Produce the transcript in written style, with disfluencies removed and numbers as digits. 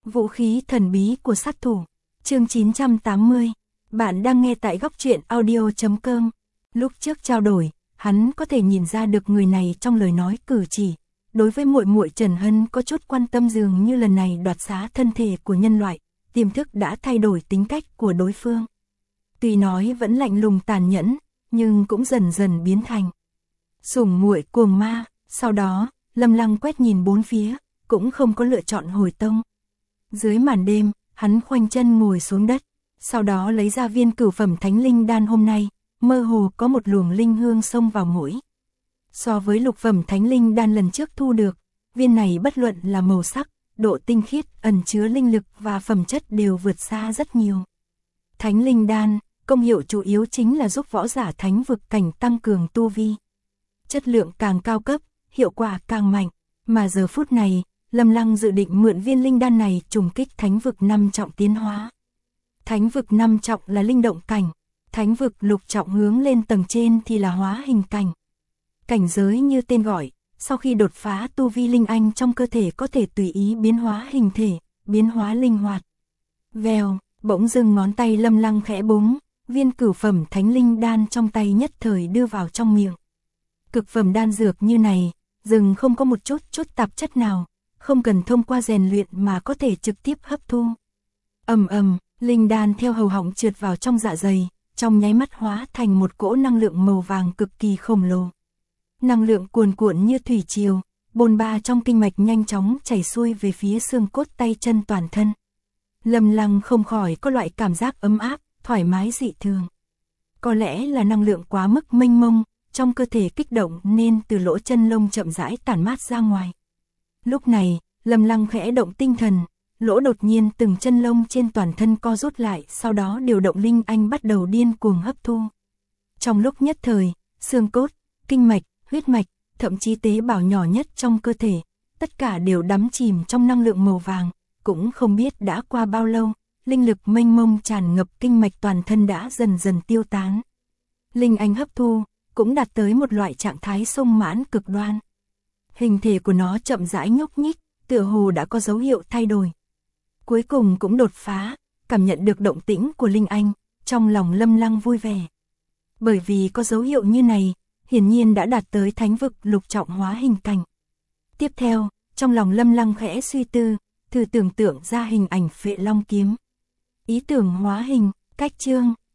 Vũ khí thần bí của sát thủ. Chương 980. Bạn đang nghe tại góc truyện audio.com. Lúc trước trao đổi, hắn có thể nhìn ra được người này trong lời nói cử chỉ. Đối với muội muội Trần Hân có chút quan tâm, dường như lần này đoạt xá thân thể của nhân loại, tiềm thức đã thay đổi tính cách của đối phương. Tuy nói vẫn lạnh lùng tàn nhẫn, nhưng cũng dần dần biến thành sủng muội cuồng ma. Sau đó, Lâm Lăng quét nhìn bốn phía, cũng không có lựa chọn hồi tông. Dưới màn đêm, hắn khoanh chân ngồi xuống đất, sau đó lấy ra viên cửu phẩm thánh linh đan. Hôm nay, mơ hồ có một luồng linh hương xông vào mũi. So với lục phẩm thánh linh đan lần trước thu được, viên này bất luận là màu sắc, độ tinh khiết, ẩn chứa linh lực và phẩm chất đều vượt xa rất nhiều. Thánh linh đan, công hiệu chủ yếu chính là giúp võ giả thánh vực cảnh tăng cường tu vi. Chất lượng càng cao cấp, hiệu quả càng mạnh, mà giờ phút này, Lâm Lăng dự định mượn viên linh đan này trùng kích thánh vực 5 trọng tiến hóa. Thánh vực 5 trọng là linh động cảnh, thánh vực lục trọng hướng lên tầng trên thì là hóa hình cảnh. Cảnh giới như tên gọi, sau khi đột phá tu vi linh anh trong cơ thể có thể tùy ý biến hóa hình thể, biến hóa linh hoạt. Vèo, bỗng dưng ngón tay Lâm Lăng khẽ búng, viên cửu phẩm thánh linh đan trong tay nhất thời đưa vào trong miệng. Cực phẩm đan dược như này, dừng không có một chút tạp chất nào, không cần thông qua rèn luyện mà có thể trực tiếp hấp thu. Ầm ầm, linh đan theo hầu họng trượt vào trong dạ dày, trong nháy mắt hóa thành một cỗ năng lượng màu vàng cực kỳ khổng lồ. Năng lượng cuồn cuộn như thủy triều, bồn ba trong kinh mạch nhanh chóng chảy xuôi về phía xương cốt tay chân toàn thân. Lâm Lăng không khỏi có loại cảm giác ấm áp, thoải mái dị thường. Có lẽ là năng lượng quá mức mênh mông, trong cơ thể kích động nên từ lỗ chân lông chậm rãi tản mát ra ngoài. Lúc này, Lâm Lăng khẽ động tinh thần, lỗ đột nhiên từng chân lông trên toàn thân co rút lại, sau đó điều động linh anh bắt đầu điên cuồng hấp thu. Trong lúc nhất thời, xương cốt, kinh mạch, huyết mạch, thậm chí tế bào nhỏ nhất trong cơ thể, tất cả đều đắm chìm trong năng lượng màu vàng, cũng không biết đã qua bao lâu, linh lực mênh mông tràn ngập kinh mạch toàn thân đã dần dần tiêu tán. Linh anh hấp thu cũng đạt tới một loại trạng thái sung mãn cực đoan. Hình thể của nó chậm rãi nhúc nhích, tựa hồ đã có dấu hiệu thay đổi. Cuối cùng cũng đột phá, cảm nhận được động tĩnh của linh anh, trong lòng Lâm Lăng vui vẻ. Bởi vì có dấu hiệu như này, hiển nhiên đã đạt tới thánh vực lục trọng hóa hình cảnh. Tiếp theo, trong lòng Lâm Lăng khẽ suy tư, thử tưởng tượng ra hình ảnh Phệ Long kiếm. Ý tưởng hóa hình, cách chương,